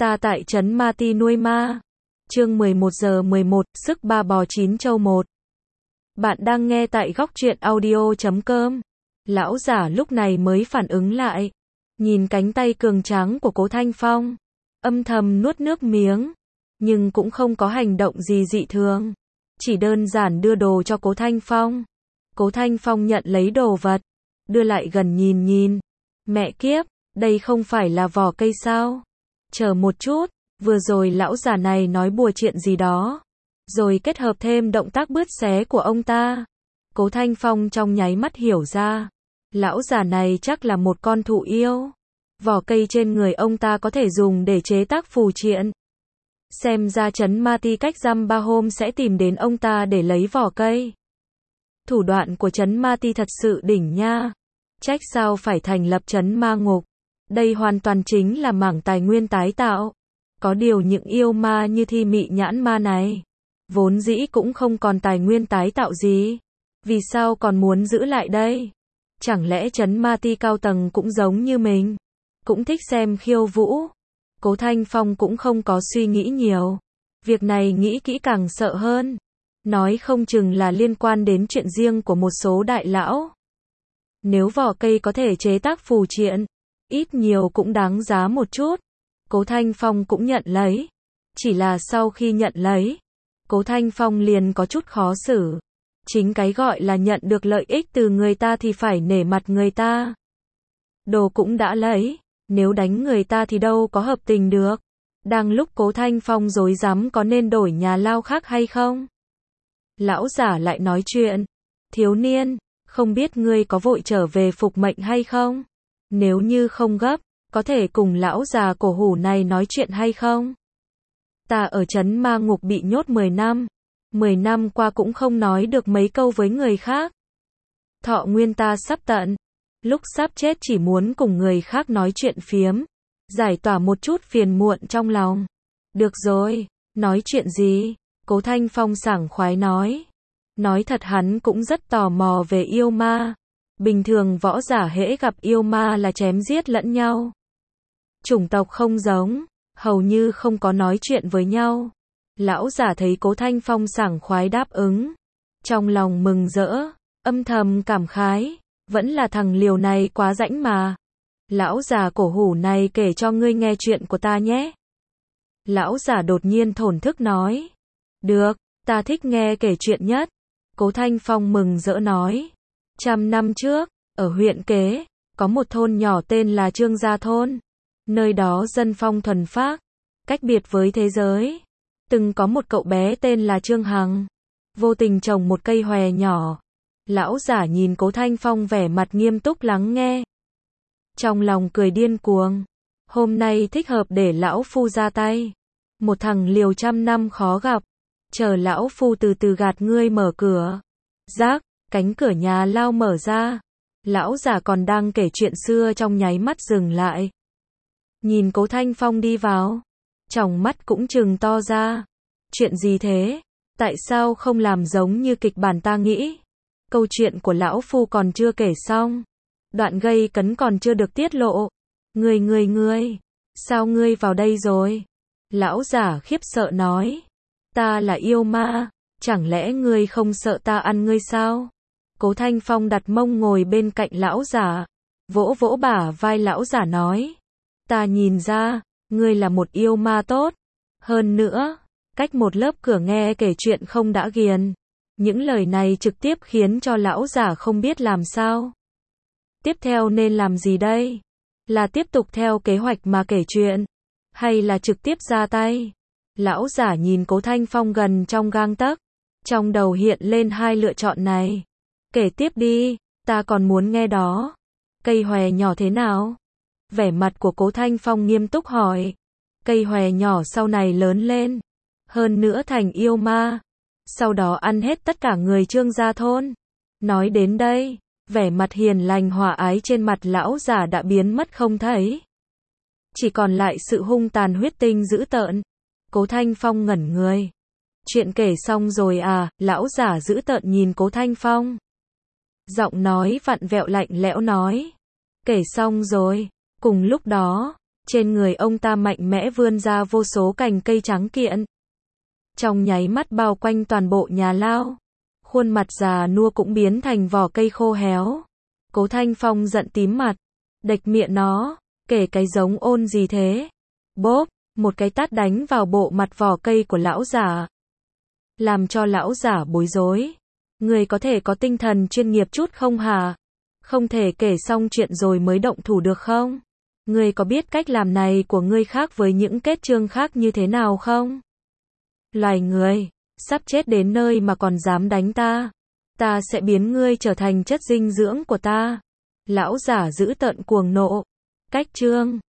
Ta tại trấn Ma Ti nuôi ma. Chương 11:11, sức ba bò chín trâu một. Bạn đang nghe tại góc truyện audio.com. Lão giả lúc này mới phản ứng lại, nhìn cánh tay cường tráng của Cố Thanh Phong, âm thầm nuốt nước miếng, nhưng cũng không có hành động gì dị thường, chỉ đơn giản đưa đồ cho Cố Thanh Phong. Cố Thanh Phong nhận lấy đồ vật, đưa lại gần nhìn nhìn. Mẹ kiếp, đây không phải là vỏ cây sao? Chờ một chút, vừa rồi lão già này nói bùa chuyện gì đó, rồi kết hợp thêm động tác bứt xé của ông ta. Cố Thanh Phong trong nháy mắt hiểu ra, lão già này chắc là một con thụ yêu. Vỏ cây trên người ông ta có thể dùng để chế tác phù triện. Xem ra trấn Ma Ti cách dăm 3 hôm sẽ tìm đến ông ta để lấy vỏ cây. Thủ đoạn của trấn Ma Ti thật sự đỉnh nha. Trách sao phải thành lập trấn ma ngục. Đây hoàn toàn chính là mảng tài nguyên tái tạo. Có điều những yêu ma như Thi Mị Nhãn Ma này, vốn dĩ cũng không còn tài nguyên tái tạo gì. Vì sao còn muốn giữ lại đây? Chẳng lẽ trấn Ma Ti cao tầng cũng giống như mình, cũng thích xem khiêu vũ? Cố Thanh Phong cũng không có suy nghĩ nhiều. Việc này nghĩ kỹ càng sợ hơn. Nói không chừng là liên quan đến chuyện riêng của một số đại lão. Nếu vỏ cây có thể chế tác phù triện, ít nhiều cũng đáng giá một chút. Cố Thanh Phong cũng nhận lấy. Chỉ là sau khi nhận lấy, Cố Thanh Phong liền có chút khó xử. Chính cái gọi là nhận được lợi ích từ người ta thì phải nể mặt người ta. Đồ cũng đã lấy, nếu đánh người ta thì đâu có hợp tình được. Đang lúc Cố Thanh Phong rối rắm có nên đổi nhà lao khác hay không, lão giả lại nói chuyện. Thiếu niên, không biết ngươi có vội trở về phục mệnh hay không? Nếu như không gấp, có thể cùng lão già cổ hủ này nói chuyện hay không? Ta ở trấn ma ngục bị nhốt 10 năm. 10 năm qua cũng không nói được mấy câu với người khác. Thọ nguyên ta sắp tận. Lúc sắp chết chỉ muốn cùng người khác nói chuyện phiếm, giải tỏa một chút phiền muộn trong lòng. Được rồi, nói chuyện gì? Cố Thanh Phong sảng khoái nói. Nói thật hắn cũng rất tò mò về yêu ma. Bình thường võ giả hễ gặp yêu ma là chém giết lẫn nhau. Chủng tộc không giống, hầu như không có nói chuyện với nhau. Lão giả thấy Cố Thanh Phong sảng khoái đáp ứng, trong lòng mừng rỡ, âm thầm cảm khái, vẫn là thằng liều này quá rãnh mà. Lão già cổ hủ này kể cho ngươi nghe chuyện của ta nhé. Lão giả đột nhiên thổn thức nói. Được, ta thích nghe kể chuyện nhất. Cố Thanh Phong mừng rỡ nói. 100 năm trước, ở huyện Kế, có một thôn nhỏ tên là Trương Gia Thôn. Nơi đó dân phong thuần phác, cách biệt với thế giới. Từng có một cậu bé tên là Trương Hằng, vô tình trồng một cây hòe nhỏ. Lão giả nhìn Cố Thanh Phong vẻ mặt nghiêm túc lắng nghe, trong lòng cười điên cuồng. Hôm nay thích hợp để lão phu ra tay. Một thằng liều 100 năm khó gặp. Chờ lão phu từ từ gạt ngươi mở cửa. Rác, cánh cửa nhà lao mở ra. Lão giả còn đang kể chuyện xưa trong nháy mắt dừng lại. Nhìn Cố Thanh Phong đi vào, tròng mắt cũng trừng to ra. Chuyện gì thế? Tại sao không làm giống như kịch bản ta nghĩ? Câu chuyện của lão phu còn chưa kể xong. Đoạn gây cấn còn chưa được tiết lộ. Ngươi, sao ngươi vào đây rồi? Lão giả khiếp sợ nói. Ta là yêu ma, chẳng lẽ ngươi không sợ ta ăn ngươi sao? Cố Thanh Phong đặt mông ngồi bên cạnh lão giả, vỗ vỗ bả vai lão giả nói. Ta nhìn ra, ngươi là một yêu ma tốt. Hơn nữa, cách một lớp cửa nghe kể chuyện không đã ghiền. Những lời này trực tiếp khiến cho lão giả không biết làm sao. Tiếp theo nên làm gì đây? Là tiếp tục theo kế hoạch mà kể chuyện, hay là trực tiếp ra tay? Lão giả nhìn Cố Thanh Phong gần trong gang tấc, trong đầu hiện lên hai lựa chọn này. Kể tiếp đi, ta còn muốn nghe đó. Cây hòe nhỏ thế nào? Vẻ mặt của Cố Thanh Phong nghiêm túc hỏi. Cây hòe nhỏ sau này lớn lên, hơn nữa thành yêu ma, sau đó ăn hết tất cả người Trương Gia Thôn. Nói đến đây, vẻ mặt hiền lành hòa ái trên mặt lão giả đã biến mất không thấy, chỉ còn lại sự hung tàn huyết tinh dữ tợn. Cố Thanh Phong ngẩn người. Chuyện kể xong rồi à? Lão giả dữ tợn nhìn Cố Thanh Phong, giọng nói vặn vẹo lạnh lẽo nói. Kể xong rồi. Cùng lúc đó, Trên người ông ta mạnh mẽ vươn ra vô số cành cây trắng kiện. Trong nháy mắt bao quanh toàn bộ nhà lao. Khuôn mặt già nua cũng biến thành vỏ cây khô héo. Cố Thanh Phong giận tím mặt. Địch miệng nó, kể cái giống ôn gì thế? Bốp, một cái tát đánh vào bộ mặt vỏ cây của lão giả. Làm cho lão giả bối rối. Người có thể có tinh thần chuyên nghiệp chút không hả? Không thể kể xong chuyện rồi mới động thủ được không? Ngươi có biết cách làm này của ngươi khác với những kết chương khác như thế nào không? Loài người, sắp chết đến nơi mà còn dám đánh ta. Ta sẽ biến ngươi trở thành chất dinh dưỡng của ta. Lão giả dữ tợn cuồng nộ. Cách chương